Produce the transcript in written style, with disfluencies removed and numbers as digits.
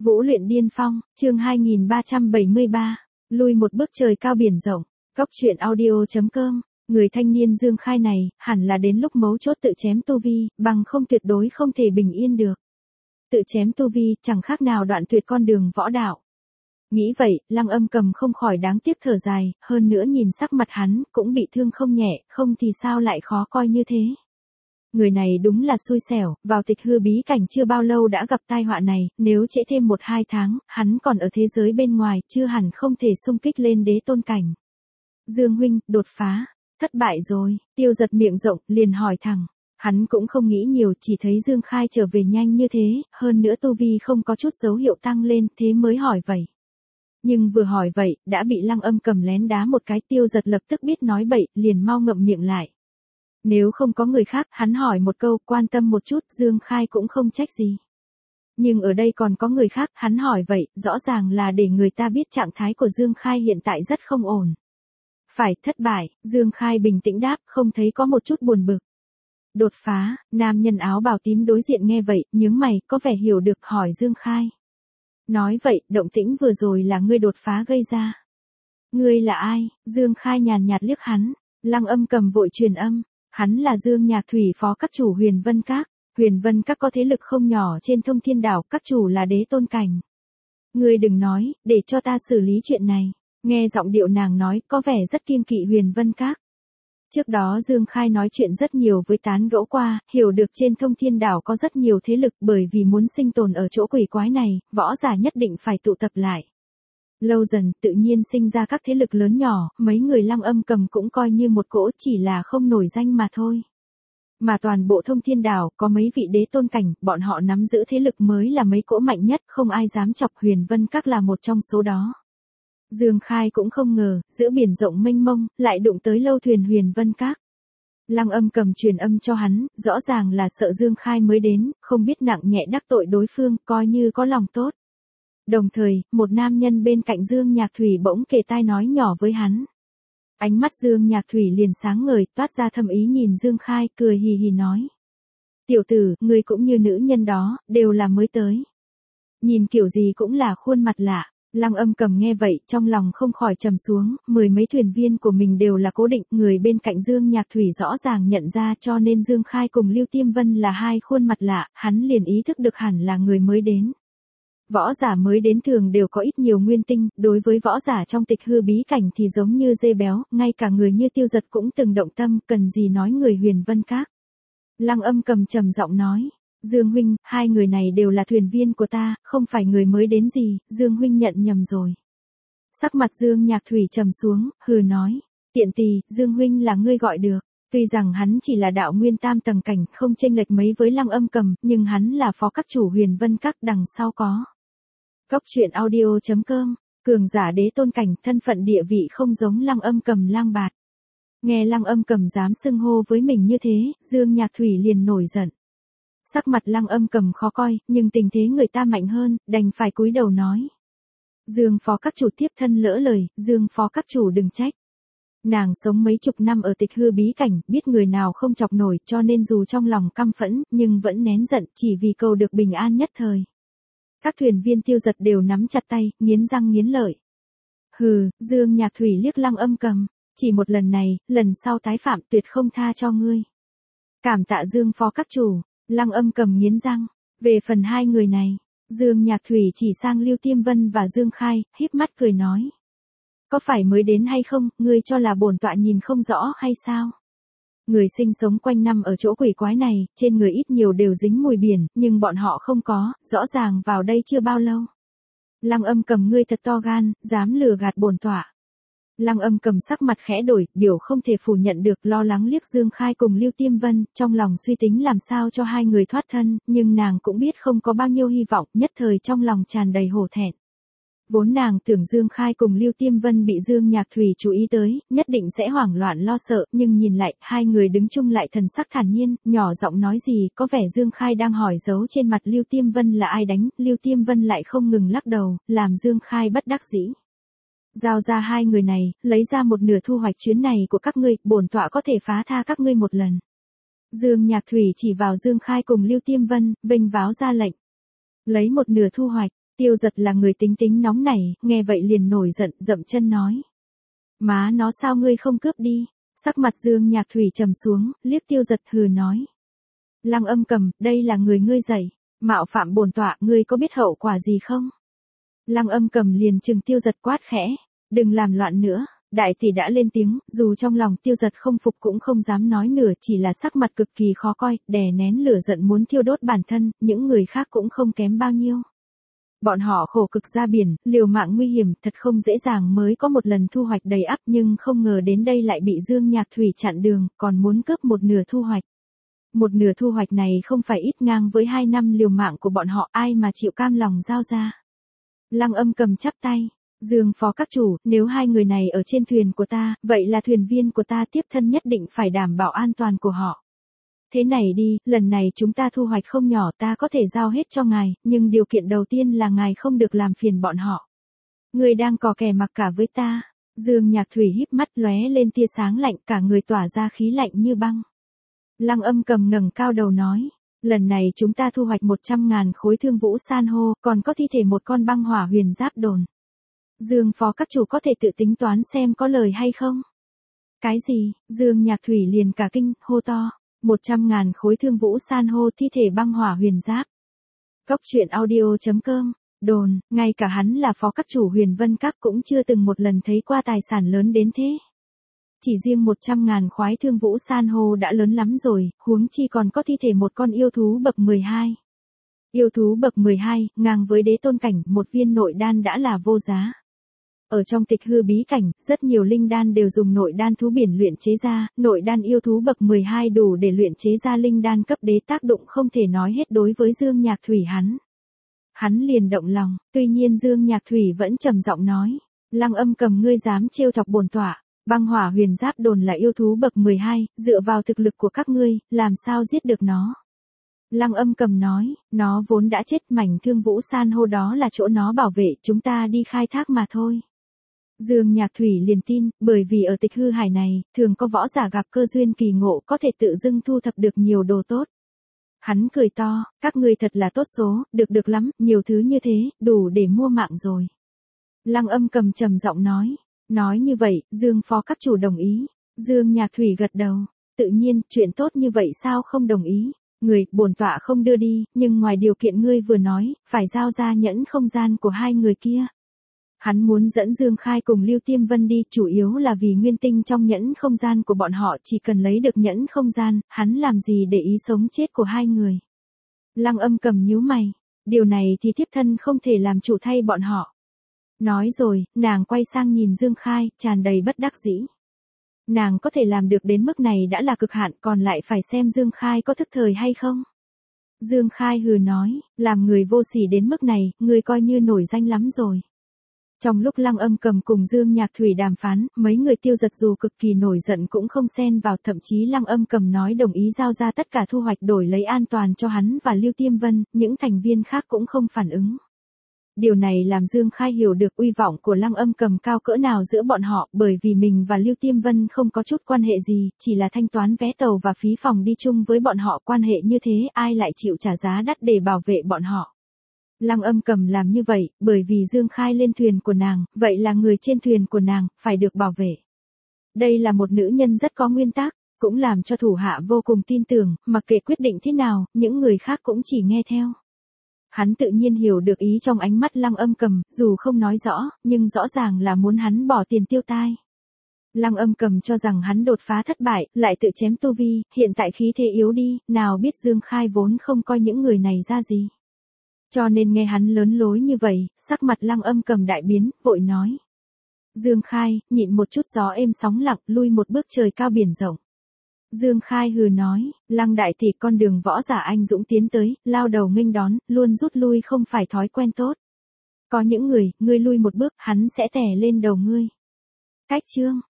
Vũ luyện điên phong, chương 2373, lui một bước trời cao biển rộng, Cóc truyện audio.com, người thanh niên Dương Khai này, hẳn là đến lúc mấu chốt tự chém tu vi, bằng không tuyệt đối không thể bình yên được. Tự chém tu vi, chẳng khác nào đoạn tuyệt con đường võ đạo. Nghĩ vậy, Lăng Âm Cầm không khỏi đáng tiếc thở dài, hơn nữa nhìn sắc mặt hắn, cũng bị thương không nhẹ, không thì sao lại khó coi như thế. Người này đúng là xui xẻo, vào tịch hư bí cảnh chưa bao lâu đã gặp tai họa này, nếu trễ thêm 1-2 tháng, hắn còn ở thế giới bên ngoài, chưa hẳn không thể xung kích lên đế tôn cảnh. Dương huynh, đột phá, thất bại rồi, Tiêu Giật miệng rộng, liền hỏi thẳng. Hắn cũng không nghĩ nhiều, chỉ thấy Dương Khai trở về nhanh như thế, hơn nữa tu vi không có chút dấu hiệu tăng lên, thế mới hỏi vậy. Nhưng vừa hỏi vậy, đã bị Lăng Âm Cầm lén đá một cái. Tiêu Giật lập tức biết nói bậy, liền mau ngậm miệng lại. Nếu không có người khác, hắn hỏi một câu, quan tâm một chút, Dương Khai cũng không trách gì. Nhưng ở đây còn có người khác, hắn hỏi vậy, rõ ràng là để người ta biết trạng thái của Dương Khai hiện tại rất không ổn. Phải, thất bại, Dương Khai bình tĩnh đáp, không thấy có một chút buồn bực. Đột phá, nam nhân áo bào tím đối diện nghe vậy, nhướng mày, có vẻ hiểu được, hỏi Dương Khai. Nói vậy, động tĩnh vừa rồi là ngươi đột phá gây ra. Ngươi là ai? Dương Khai nhàn nhạt liếc hắn. Lăng Âm Cầm vội truyền âm. Hắn là Dương Nhạc Thủy, phó các chủ Huyền Vân Các. Huyền Vân Các có thế lực không nhỏ trên Thông Thiên Đảo, các chủ là đế tôn cảnh. Ngươi đừng nói, để cho ta xử lý chuyện này. Nghe giọng điệu nàng nói, có vẻ rất kiêng kỵ Huyền Vân Các. Trước đó Dương Khai nói chuyện rất nhiều với tán gẫu qua, hiểu được trên Thông Thiên Đảo có rất nhiều thế lực, bởi vì muốn sinh tồn ở chỗ quỷ quái này, võ giả nhất định phải tụ tập lại. Lâu dần, tự nhiên sinh ra các thế lực lớn nhỏ, mấy người Lăng Âm Cầm cũng coi như một cỗ, chỉ là không nổi danh mà thôi. Mà toàn bộ Thông Thiên Đảo, có mấy vị đế tôn cảnh, bọn họ nắm giữ thế lực mới là mấy cỗ mạnh nhất, không ai dám chọc. Huyền Vân Các là một trong số đó. Dương Khai cũng không ngờ, giữa biển rộng mênh mông, lại đụng tới lâu thuyền Huyền Vân Các. Lăng Âm Cầm truyền âm cho hắn, rõ ràng là sợ Dương Khai mới đến, không biết nặng nhẹ đắc tội đối phương, coi như có lòng tốt. Đồng thời, một nam nhân bên cạnh Dương Nhạc Thủy bỗng kề tai nói nhỏ với hắn. Ánh mắt Dương Nhạc Thủy liền sáng ngời, toát ra thâm ý nhìn Dương Khai, cười hì hì nói. Tiểu tử, ngươi cũng như nữ nhân đó, đều là mới tới. Nhìn kiểu gì cũng là khuôn mặt lạ. Lăng Âm Cầm nghe vậy, trong lòng không khỏi trầm xuống, 10 mấy thuyền viên của mình đều là cố định, người bên cạnh Dương Nhạc Thủy rõ ràng nhận ra, cho nên Dương Khai cùng Lưu Tiêm Vân là hai khuôn mặt lạ, hắn liền ý thức được hẳn là người mới đến. Võ giả mới đến thường đều có ít nhiều nguyên tinh, đối với võ giả trong tịch hư bí cảnh thì giống như dê béo, ngay cả người như Tiêu Giật cũng từng động tâm, cần gì nói người Huyền Vân Các. Lăng Âm Cầm trầm giọng nói. Dương huynh, hai người này đều là thuyền viên của ta, không phải người mới đến gì, Dương huynh nhận nhầm rồi. Sắc mặt Dương Nhạc Thủy trầm xuống, hừ nói. Tiện tỳ, Dương huynh là ngươi gọi được. Tuy rằng hắn chỉ là đạo nguyên tam tầng cảnh, không chênh lệch mấy với Lăng Âm Cầm, nhưng hắn là phó các chủ Huyền Vân Các, đằng sau có. Cóc truyện audio.com, cường giả đế tôn cảnh, thân phận địa vị không giống Lăng Âm Cầm lang bạt. Nghe Lăng Âm Cầm dám xưng hô với mình như thế, Dương Nhạc Thủy liền nổi giận. Sắc mặt Lăng Âm Cầm khó coi, nhưng tình thế người ta mạnh hơn, đành phải cúi đầu nói. Dương phó các chủ tiếp thân lỡ lời, Dương phó các chủ đừng trách. Nàng sống mấy chục năm ở tịch hư bí cảnh, biết người nào không chọc nổi, cho nên dù trong lòng căm phẫn, nhưng vẫn nén giận, chỉ vì cầu được bình an nhất thời. Các thuyền viên Tiêu Giật đều nắm chặt tay, nghiến răng nghiến lợi. Hừ, Dương Nhạc Thủy liếc Lăng Âm Cầm, chỉ một lần này, lần sau tái phạm tuyệt không tha cho ngươi. Cảm tạ Dương phó các chủ. Lăng Âm Cầm nghiến răng. Về phần hai người này, Dương Nhạc Thủy chỉ sang Lưu Tiêm Vân và Dương Khai, híp mắt cười nói. Có phải mới đến hay không, ngươi cho là bổn tọa nhìn không rõ hay sao? Người sinh sống quanh năm ở chỗ quỷ quái này, trên người ít nhiều đều dính mùi biển, nhưng bọn họ không có, rõ ràng vào đây chưa bao lâu. Lăng Âm Cầm ngươi thật to gan, dám lừa gạt bổn tọa. Lăng Âm Cầm sắc mặt khẽ đổi, điều không thể phủ nhận được, lo lắng liếc Dương Khai cùng Lưu Tiêm Vân, trong lòng suy tính làm sao cho hai người thoát thân, nhưng nàng cũng biết không có bao nhiêu hy vọng, nhất thời trong lòng tràn đầy hổ thẹn. Vốn nàng tưởng Dương Khai cùng Lưu Tiêm Vân bị Dương Nhạc Thủy chú ý tới, nhất định sẽ hoảng loạn lo sợ, nhưng nhìn lại, hai người đứng chung lại thần sắc thản nhiên, nhỏ giọng nói gì, có vẻ Dương Khai đang hỏi dấu trên mặt Lưu Tiêm Vân là ai đánh, Lưu Tiêm Vân lại không ngừng lắc đầu, làm Dương Khai bất đắc dĩ. Giao ra hai người này, lấy ra một nửa thu hoạch chuyến này của các ngươi, bổn tọa có thể phá tha các ngươi một lần. Dương Nhạc Thủy chỉ vào Dương Khai cùng Lưu Tiêm Vinh, vênh váo ra lệnh. Lấy một nửa thu hoạch, Tiêu Giật là người tính tính nóng nảy, nghe vậy liền nổi giận, dậm chân nói. Má nó sao ngươi không cướp đi? Sắc mặt Dương Nhạc Thủy trầm xuống, liếc Tiêu Giật hừ nói. Lăng Âm Cầm, đây là người ngươi dạy, mạo phạm bổn tọa, ngươi có biết hậu quả gì không? Lăng Âm Cầm liền trừng Tiêu Giật quát khẽ, đừng làm loạn nữa. Đại tỷ đã lên tiếng, dù trong lòng Tiêu Giật không phục cũng không dám nói nửa, chỉ là sắc mặt cực kỳ khó coi, đè nén lửa giận muốn thiêu đốt bản thân, những người khác cũng không kém bao nhiêu. Bọn họ khổ cực ra biển, liều mạng nguy hiểm, thật không dễ dàng mới có một lần thu hoạch đầy ắp, nhưng không ngờ đến đây lại bị Dương Nhạc Thủy chặn đường, còn muốn cướp một nửa thu hoạch. Một nửa thu hoạch này không phải ít, ngang với 2 năm liều mạng của bọn họ, ai mà chịu cam lòng giao ra. Lăng Âm Cầm chắp tay. Dương phó các chủ, nếu 2 người này ở trên thuyền của ta, vậy là thuyền viên của ta, tiếp thân nhất định phải đảm bảo an toàn của họ. Thế này đi, lần này chúng ta thu hoạch không nhỏ, ta có thể giao hết cho ngài, nhưng điều kiện đầu tiên là ngài không được làm phiền bọn họ. Người đang cò kè mặc cả với ta. Dương Nhạc Thủy híp mắt lóe lên tia sáng lạnh, cả người tỏa ra khí lạnh như băng. Lăng Âm Cầm ngẩng cao đầu nói. Lần này chúng ta thu hoạch 100.000 khối thương vũ san hô, còn có thi thể một con băng hỏa huyền giáp đồn. Dương phó các chủ có thể tự tính toán xem có lời hay không? Cái gì? Dương Nhạc Thủy liền cả kinh, hô to. 100.000 khối thương vũ san hô, thi thể băng hỏa huyền giáp. Cốc truyện audio.com, đồn, ngay cả hắn là phó các chủ Huyền Vân Các cũng chưa từng một lần thấy qua tài sản lớn đến thế. Chỉ riêng 100.000 khoái thương vũ san hô đã lớn lắm rồi, huống chi còn có thi thể một con yêu thú bậc 12. Yêu thú bậc 12, ngang với đế tôn cảnh, một viên nội đan đã là vô giá. Ở trong Tịch Hư bí cảnh, rất nhiều linh đan đều dùng nội đan thú biển luyện chế ra, nội đan yêu thú bậc 12 đủ để luyện chế ra linh đan cấp đế, tác dụng không thể nói hết đối với Dương Nhạc Thủy hắn. Hắn liền động lòng, tuy nhiên Dương Nhạc Thủy vẫn trầm giọng nói, Lăng Âm Cầm, ngươi dám trêu chọc bổn tọa, băng hỏa huyền giáp đồn là yêu thú bậc 12, dựa vào thực lực của các ngươi, làm sao giết được nó? Lăng Âm Cầm nói, nó vốn đã chết, mảnh thương vũ san hô đó là chỗ nó bảo vệ, chúng ta đi khai thác mà thôi. Dương Nhạc Thủy liền tin, bởi vì ở Tịch Hư hải này, thường có võ giả gặp cơ duyên kỳ ngộ có thể tự dưng thu thập được nhiều đồ tốt. Hắn cười to, các ngươi thật là tốt số, được lắm, nhiều thứ như thế, đủ để mua mạng rồi. Lăng Âm Cầm trầm giọng nói như vậy, Dương phó các chủ đồng ý. Dương Nhạc Thủy gật đầu, tự nhiên, chuyện tốt như vậy sao không đồng ý. Người, bổn tọa không đưa đi, nhưng ngoài điều kiện ngươi vừa nói, phải giao ra nhẫn không gian của 2 người kia. Hắn muốn dẫn Dương Khai cùng Lưu Tiêm Vân đi, chủ yếu là vì nguyên tinh trong nhẫn không gian của bọn họ, chỉ cần lấy được nhẫn không gian, hắn làm gì để ý sống chết của 2 người. Lăng Âm Cầm nhíu mày, điều này thì thiếp thân không thể làm chủ thay bọn họ. Nói rồi, nàng quay sang nhìn Dương Khai, tràn đầy bất đắc dĩ. Nàng có thể làm được đến mức này đã là cực hạn, còn lại phải xem Dương Khai có thức thời hay không. Dương Khai hừ nói, làm người vô sỉ đến mức này, ngươi coi như nổi danh lắm rồi. Trong lúc Lăng Âm Cầm cùng Dương Nhạc Thủy đàm phán, mấy người Tiêu Giật dù cực kỳ nổi giận cũng không xen vào, thậm chí Lăng Âm Cầm nói đồng ý giao ra tất cả thu hoạch đổi lấy an toàn cho hắn và Lưu Tiêm Vân, những thành viên khác cũng không phản ứng. Điều này làm Dương Khai hiểu được uy vọng của Lăng Âm Cầm cao cỡ nào giữa bọn họ, bởi vì mình và Lưu Tiêm Vân không có chút quan hệ gì, chỉ là thanh toán vé tàu và phí phòng đi chung với bọn họ, quan hệ như thế ai lại chịu trả giá đắt để bảo vệ bọn họ. Lăng Âm Cầm làm như vậy, bởi vì Dương Khai lên thuyền của nàng, vậy là người trên thuyền của nàng, phải được bảo vệ. Đây là một nữ nhân rất có nguyên tắc, cũng làm cho thủ hạ vô cùng tin tưởng, mặc kệ quyết định thế nào, những người khác cũng chỉ nghe theo. Hắn tự nhiên hiểu được ý trong ánh mắt Lăng Âm Cầm, dù không nói rõ, nhưng rõ ràng là muốn hắn bỏ tiền tiêu tai. Lăng Âm Cầm cho rằng hắn đột phá thất bại, lại tự chém tu vi, hiện tại khí thế yếu đi, nào biết Dương Khai vốn không coi những người này ra gì. Cho nên nghe hắn lớn lối như vậy, sắc mặt Lăng Âm Cầm đại biến, vội nói. Dương Khai, nhịn một chút, gió êm sóng lặng, lui một bước, trời cao biển rộng. Dương Khai hừ nói, Lăng đại tỷ, con đường võ giả anh dũng tiến tới, lao đầu nghênh đón, luôn rút lui không phải thói quen tốt. Có những người, ngươi lui một bước, hắn sẽ tè lên đầu ngươi. Cách chương